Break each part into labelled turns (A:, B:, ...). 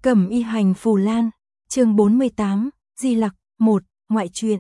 A: Cẩm y hành phù lan, chương 48, Di Lặc, 1, ngoại truyện.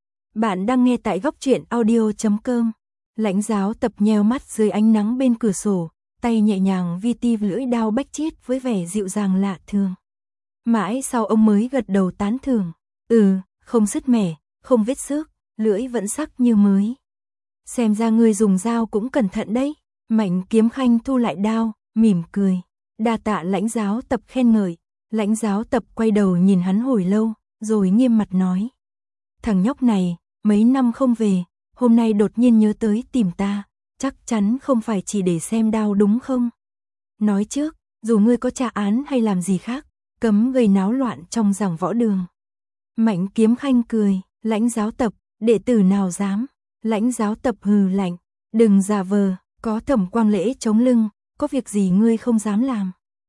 A: Bạn đang nghe tại góc truyện audio.com. Lãnh Giáo Tập nheo mắt dưới ánh nắng bên cửa sổ, tay nhẹ nhàng vi ti lưỡi đao bách chiết với vẻ dịu dàng lạ thường. Mãi sau ông mới gật đầu tán thưởng. Không sứt mẻ, không vết xước, lưỡi vẫn sắc như mới. Xem ra ngươi dùng dao cũng cẩn thận đấy. Mạnh Kiếm Khanh thu lại đao, mỉm cười. Đa tạ Lãnh Giáo Tập khen ngợi. Lãnh Giáo Tập quay đầu nhìn hắn hồi lâu, rồi nghiêm mặt nói. Thằng nhóc này, mấy năm không về, hôm nay đột nhiên nhớ tới tìm ta, chắc chắn không phải chỉ để xem đao đúng không? Nói trước, dù ngươi có tra án hay làm gì khác, cấm gây náo loạn trong giảng võ đường. Mạnh Kiếm Khanh cười, Lãnh Giáo Tập, đệ tử nào dám? Lãnh Giáo Tập hừ lạnh, đừng giả vờ, có Thẩm Quang Lễ chống lưng, có việc gì ngươi không dám làm?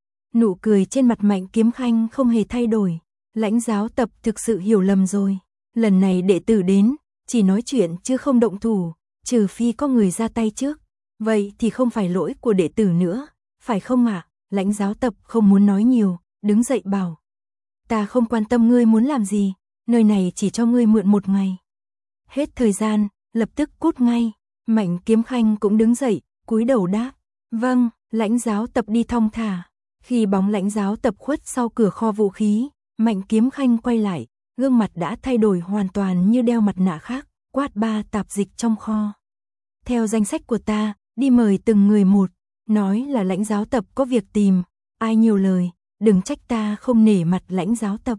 A: Nụ cười trên mặt Mạnh Kiếm Khanh không hề thay đổi. Lãnh Giáo Tập thực sự hiểu lầm rồi. Lần này đệ tử đến, chỉ nói chuyện chứ không động thủ, trừ phi có người ra tay trước. Vậy thì không phải lỗi của đệ tử nữa, phải không ạ? Lãnh Giáo Tập không muốn nói nhiều, đứng dậy bảo. Ta không quan tâm ngươi muốn làm gì, nơi này chỉ cho ngươi mượn một ngày. Hết thời gian, lập tức cút ngay. Mạnh Kiếm Khanh cũng đứng dậy, cúi đầu đáp. Vâng, Lãnh Giáo Tập đi thong thả. Khi bóng Lãnh Giáo Tập khuất sau cửa kho vũ khí, Mạnh Kiếm Khanh quay lại, gương mặt đã thay đổi hoàn toàn như đeo mặt nạ khác, quát ba tạp dịch trong kho. Theo danh sách của ta, đi mời từng người một, nói là Lãnh Giáo Tập có việc tìm, ai nhiều lời, đừng trách ta không nể mặt Lãnh Giáo Tập.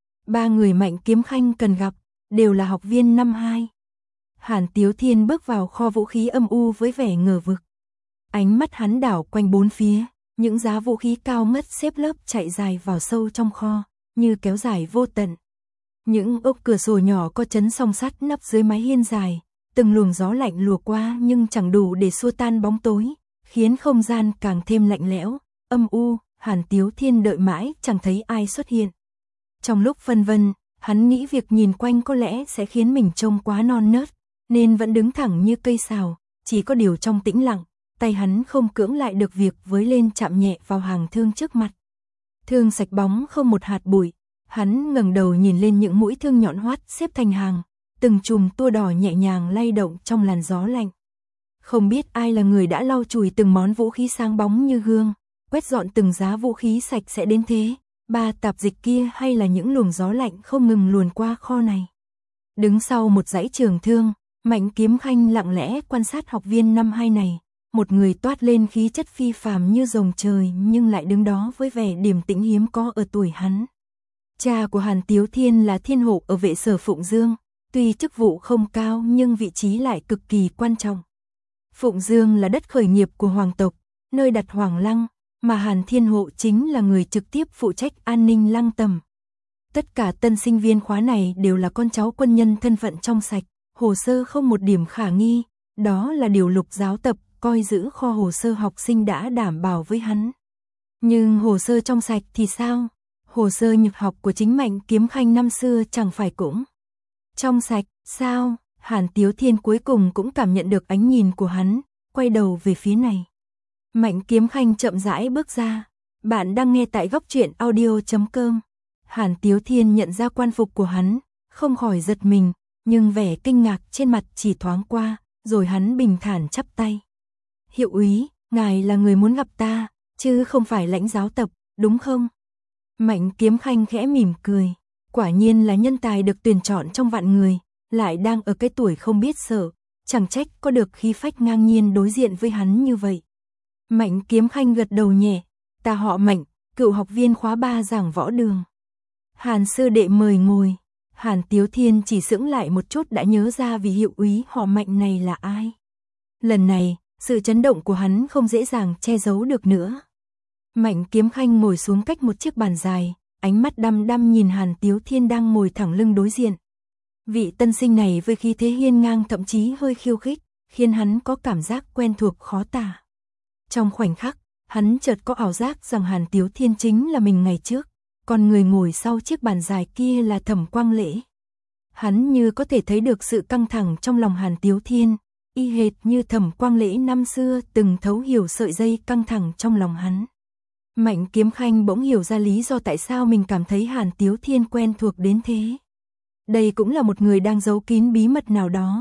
A: 3 người Mạnh Kiếm Khanh cần gặp, đều là học viên năm 2. Hàn Tiếu Thiên bước vào kho vũ khí âm u với vẻ ngờ vực. Ánh mắt hắn đảo quanh bốn phía. Những giá vũ khí cao ngất xếp lớp chạy dài vào sâu trong kho, như kéo dài vô tận. Những ốc cửa sổ nhỏ có chấn song sắt nấp dưới mái hiên dài, từng luồng gió lạnh lùa qua nhưng chẳng đủ để xua tan bóng tối, khiến không gian càng thêm lạnh lẽo, âm u. Hàn Tiếu Thiên đợi mãi chẳng thấy ai xuất hiện. Trong lúc phân vân, hắn nghĩ việc nhìn quanh có lẽ sẽ khiến mình trông quá non nớt, nên vẫn đứng thẳng như cây sào, chỉ có điều trong tĩnh lặng. Tay hắn không cưỡng lại được việc với lên chạm nhẹ vào hàng thương trước mặt. Thương sạch bóng không một hạt bụi, hắn ngẩng đầu nhìn lên những mũi thương nhọn hoắt xếp thành hàng, từng chùm tua đỏ nhẹ nhàng lay động trong làn gió lạnh. Không biết ai là người đã lau chùi từng món vũ khí sáng bóng như gương, quét dọn từng giá vũ khí sạch sẽ đến thế, 3 tạp dịch kia hay là những luồng gió lạnh không ngừng luồn qua kho này. Đứng sau một dãy trường thương, Mạnh Kiếm Khanh lặng lẽ quan sát học viên năm 2 này. Một người toát lên khí chất phi phàm như rồng trời nhưng lại đứng đó với vẻ điềm tĩnh hiếm có ở tuổi hắn. Cha của Hàn Tiếu Thiên là thiên hộ ở vệ sở Phụng Dương, tuy chức vụ không cao nhưng vị trí lại cực kỳ quan trọng. Phụng Dương là đất khởi nghiệp của hoàng tộc, nơi đặt hoàng lăng, mà Hàn Thiên Hộ chính là người trực tiếp phụ trách an ninh lăng tẩm. Tất cả tân sinh viên khóa này đều là con cháu quân nhân thân phận trong sạch, hồ sơ không một điểm khả nghi, đó là điều Lục Giáo Tập coi giữ kho hồ sơ học sinh đã đảm bảo với hắn. Nhưng hồ sơ trong sạch thì sao? Hồ sơ nhập học của chính Mạnh Kiếm Khanh năm xưa chẳng phải cũng trong sạch, sao? Hàn Tiếu Thiên cuối cùng cũng cảm nhận được ánh nhìn của hắn, quay đầu về phía này. Mạnh Kiếm Khanh chậm rãi bước ra. Bạn đang nghe tại góc truyện audio.com. Hàn Tiếu Thiên nhận ra quan phục của hắn, không khỏi giật mình, nhưng vẻ kinh ngạc trên mặt chỉ thoáng qua, rồi hắn bình thản chắp tay. Hiệu úy, ngài là người muốn gặp ta, chứ không phải Lãnh Giáo Tập, đúng không? Mạnh Kiếm Khanh khẽ mỉm cười, quả nhiên là nhân tài được tuyển chọn trong vạn người, lại đang ở cái tuổi không biết sợ, chẳng trách có được khí phách ngang nhiên đối diện với hắn như vậy. Mạnh Kiếm Khanh gật đầu nhẹ, ta họ Mạnh, cựu học viên khóa 3 giảng võ đường. Hàn sư đệ mời ngồi. Hàn Tiếu Thiên chỉ sững lại một chút đã nhớ ra vị hiệu úy họ Mạnh này là ai. Lần này, sự chấn động của hắn không dễ dàng che giấu được nữa. Mạnh Kiếm Khanh ngồi xuống cách một chiếc bàn dài, ánh mắt đăm đăm nhìn Hàn Tiếu Thiên đang ngồi thẳng lưng đối diện. Vị tân sinh này với khí thế hiên ngang thậm chí hơi khiêu khích, khiến hắn có cảm giác quen thuộc khó tả. Trong khoảnh khắc, hắn chợt có ảo giác rằng Hàn Tiếu Thiên chính là mình ngày trước, còn người ngồi sau chiếc bàn dài kia là Thẩm Quang Lễ. Hắn như có thể thấy được sự căng thẳng trong lòng Hàn Tiếu Thiên, y hệt như Thẩm Quang Lễ năm xưa từng thấu hiểu sợi dây căng thẳng trong lòng hắn. Mạnh Kiếm Khanh bỗng hiểu ra lý do tại sao mình cảm thấy Hàn Tiếu Thiên quen thuộc đến thế. Đây cũng là một người đang giấu kín bí mật nào đó.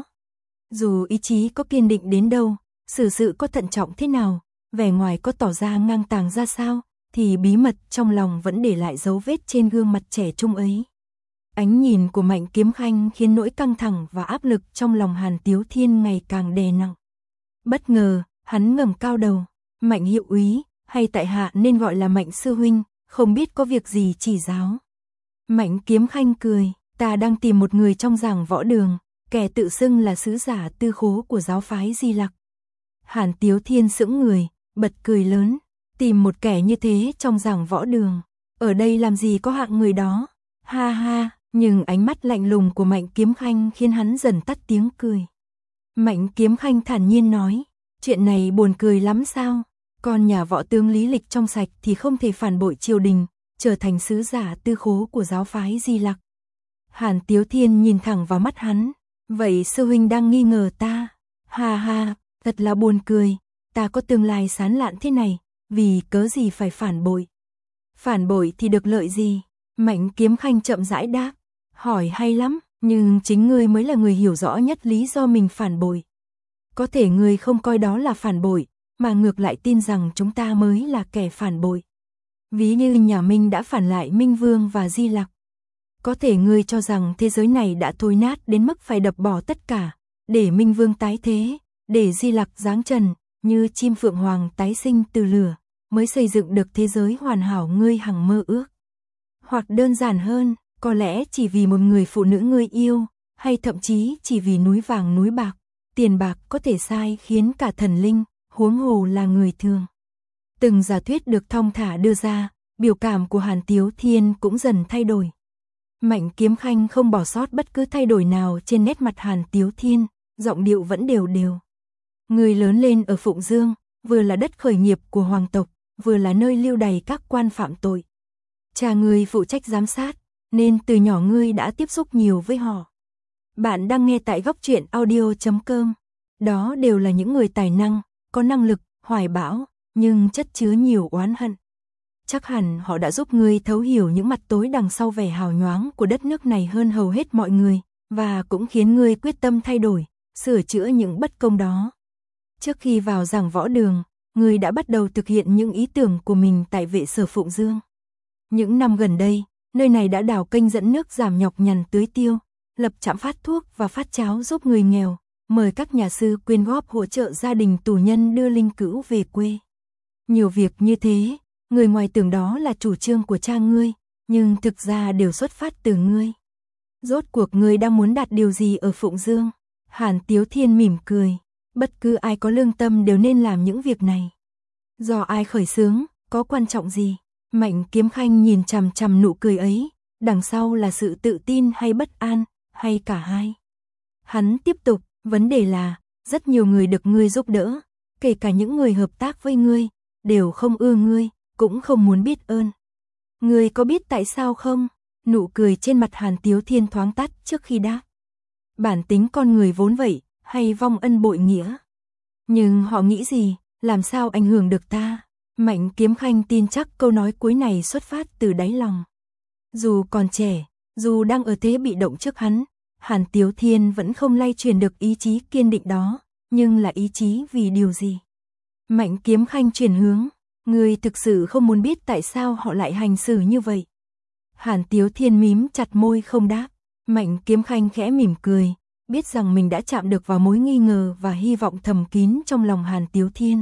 A: Dù ý chí có kiên định đến đâu, xử sự có thận trọng thế nào, vẻ ngoài có tỏ ra ngang tàng ra sao, thì bí mật trong lòng vẫn để lại dấu vết trên gương mặt trẻ trung ấy. Ánh nhìn của Mạnh Kiếm Khanh khiến nỗi căng thẳng và áp lực trong lòng Hàn Tiếu Thiên ngày càng đè nặng. Bất ngờ, hắn ngẩng cao đầu, Mạnh hiệu úy, hay tại hạ nên gọi là Mạnh sư huynh, không biết có việc gì chỉ giáo. Mạnh Kiếm Khanh cười, ta đang tìm một người trong giảng võ đường, kẻ tự xưng là sứ giả tư khố của giáo phái Di Lặc. Hàn Tiếu Thiên sững người, bật cười lớn, tìm một kẻ như thế trong giảng võ đường, ở đây làm gì có hạng người đó, ha ha, nhưng ánh mắt lạnh lùng của Mạnh Kiếm Khanh khiến hắn dần tắt tiếng cười. Mạnh Kiếm Khanh thản nhiên nói, chuyện này buồn cười lắm sao, con nhà võ tướng lý lịch trong sạch thì không thể phản bội triều đình, trở thành sứ giả tư khố của giáo phái Di Lặc. Hàn Tiếu Thiên nhìn thẳng vào mắt hắn, vậy sư huynh đang nghi ngờ ta, ha ha, thật là buồn cười, ta có tương lai sáng lạn thế này, vì cớ gì phải phản bội. Phản bội thì được lợi gì? Mạnh Kiếm Khanh chậm rãi đáp, hỏi hay lắm, nhưng chính ngươi mới là người hiểu rõ nhất lý do mình phản bội. Có thể ngươi không coi đó là phản bội, mà ngược lại tin rằng chúng ta mới là kẻ phản bội. Ví như nhà Minh đã phản lại Minh Vương và Di Lặc. Có thể ngươi cho rằng thế giới này đã thối nát đến mức phải đập bỏ tất cả, để Minh Vương tái thế, để Di Lặc giáng trần, như chim phượng hoàng tái sinh từ lửa, mới xây dựng được thế giới hoàn hảo ngươi hằng mơ ước. Hoặc đơn giản hơn, có lẽ chỉ vì một người phụ nữ ngươi yêu, hay thậm chí chỉ vì núi vàng núi bạc, tiền bạc có thể sai khiến cả thần linh, huống hồ là người thường. Từng giả thuyết được thong thả đưa ra, biểu cảm của Hàn Tiếu Thiên cũng dần thay đổi. Mạnh Kiếm Khanh không bỏ sót bất cứ thay đổi nào trên nét mặt Hàn Tiếu Thiên, giọng điệu vẫn đều đều. Người lớn lên ở Phụng Dương, vừa là đất khởi nghiệp của hoàng tộc, vừa là nơi lưu đày các quan phạm tội. Cha ngươi phụ trách giám sát, nên từ nhỏ ngươi đã tiếp xúc nhiều với họ. Bạn đang nghe tại Góc Truyện Audio.com. Đó đều là những người tài năng, có năng lực, hoài bão, nhưng chất chứa nhiều oán hận. Chắc hẳn họ đã giúp ngươi thấu hiểu những mặt tối đằng sau vẻ hào nhoáng của đất nước này hơn hầu hết mọi người, và cũng khiến ngươi quyết tâm thay đổi, sửa chữa những bất công đó. Trước khi vào giảng võ đường, ngươi đã bắt đầu thực hiện những ý tưởng của mình tại vệ sở Phụng Dương. Những năm gần đây, nơi này đã đào kênh dẫn nước giảm nhọc nhằn tưới tiêu, lập trạm phát thuốc và phát cháo giúp người nghèo, mời các nhà sư quyên góp hỗ trợ gia đình tù nhân đưa linh cữu về quê. Nhiều việc như thế, người ngoài tưởng đó là chủ trương của cha ngươi, nhưng thực ra đều xuất phát từ ngươi. Rốt cuộc ngươi đang muốn đạt điều gì ở Phụng Dương? Hàn Tiếu Thiên mỉm cười, bất cứ ai có lương tâm đều nên làm những việc này. Do ai khởi xướng, có quan trọng gì? Mạnh Kiếm Khanh nhìn chằm chằm nụ cười ấy, đằng sau là sự tự tin hay bất an, hay cả hai. Hắn tiếp tục, vấn đề là, rất nhiều người được ngươi giúp đỡ, kể cả những người hợp tác với ngươi, đều không ưa ngươi, cũng không muốn biết ơn. Ngươi có biết tại sao không? Nụ cười trên mặt Hàn Tiếu Thiên thoáng tắt trước khi đáp. Bản tính con người vốn vậy, hay vong ân bội nghĩa. Nhưng họ nghĩ gì, làm sao ảnh hưởng được ta? Mạnh Kiếm Khanh tin chắc câu nói cuối này xuất phát từ đáy lòng. Dù còn trẻ, dù đang ở thế bị động trước hắn, Hàn Tiếu Thiên vẫn không lay chuyển được ý chí kiên định đó, nhưng là ý chí vì điều gì? Mạnh Kiếm Khanh chuyển hướng, ngươi thực sự không muốn biết tại sao họ lại hành xử như vậy. Hàn Tiếu Thiên mím chặt môi không đáp, Mạnh Kiếm Khanh khẽ mỉm cười, biết rằng mình đã chạm được vào mối nghi ngờ và hy vọng thầm kín trong lòng Hàn Tiếu Thiên.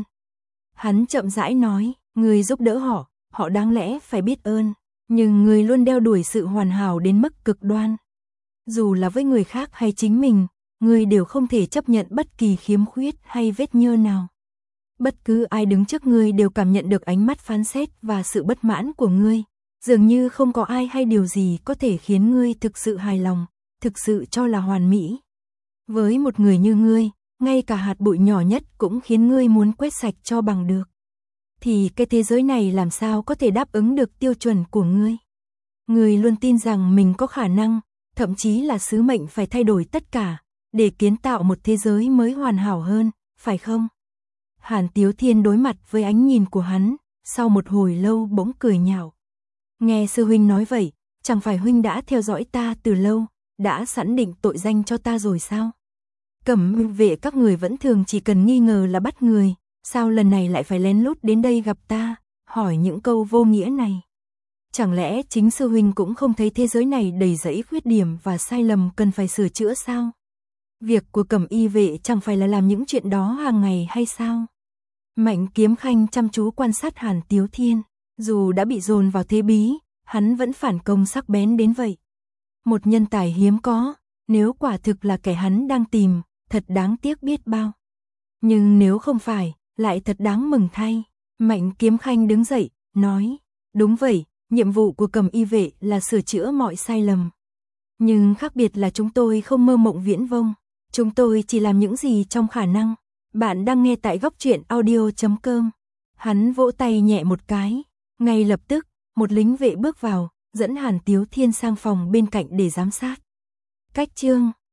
A: Hắn chậm rãi nói, ngươi giúp đỡ họ, họ đáng lẽ phải biết ơn, nhưng ngươi luôn đeo đuổi sự hoàn hảo đến mức cực đoan. Dù là với người khác hay chính mình, ngươi đều không thể chấp nhận bất kỳ khiếm khuyết hay vết nhơ nào. Bất cứ ai đứng trước ngươi đều cảm nhận được ánh mắt phán xét và sự bất mãn của ngươi, dường như không có ai hay điều gì có thể khiến ngươi thực sự hài lòng, thực sự cho là hoàn mỹ. Với một người như ngươi, ngay cả hạt bụi nhỏ nhất cũng khiến ngươi muốn quét sạch cho bằng được. Thì cái thế giới này làm sao có thể đáp ứng được tiêu chuẩn của ngươi? Ngươi luôn tin rằng mình có khả năng, thậm chí là sứ mệnh phải thay đổi tất cả, để kiến tạo một thế giới mới hoàn hảo hơn, phải không? Hàn Tiếu Thiên đối mặt với ánh nhìn của hắn, sau một hồi lâu bỗng cười nhạo. Nghe sư huynh nói vậy, chẳng phải huynh đã theo dõi ta từ lâu, đã sẵn định tội danh cho ta rồi sao? Cẩm vệ các người vẫn thường chỉ cần nghi ngờ là bắt người, sao lần này lại phải lén lút đến đây gặp ta, hỏi những câu vô nghĩa này? Chẳng lẽ chính sư huynh cũng không thấy thế giới này đầy rẫy khuyết điểm và sai lầm cần phải sửa chữa sao? Việc của Cẩm y vệ chẳng phải là làm những chuyện đó hàng ngày hay sao? Mạnh Kiếm Khanh chăm chú quan sát Hàn Tiếu Thiên, dù đã bị dồn vào thế bí, hắn vẫn phản công sắc bén đến vậy. Một nhân tài hiếm có, nếu quả thực là kẻ hắn đang tìm, thật đáng tiếc biết bao. Nhưng nếu không phải, lại thật đáng mừng thay. Mạnh Kiếm Khanh đứng dậy, nói, đúng vậy, nhiệm vụ của Cẩm y vệ là sửa chữa mọi sai lầm. Nhưng khác biệt là chúng tôi không mơ mộng viễn vông, chúng tôi chỉ làm những gì trong khả năng. Bạn đang nghe tại góc truyện audio.com. Hắn vỗ tay nhẹ một cái, ngay lập tức, một lính vệ bước vào, dẫn Hàn Tiếu Thiên sang phòng bên cạnh để giám sát. Cách chương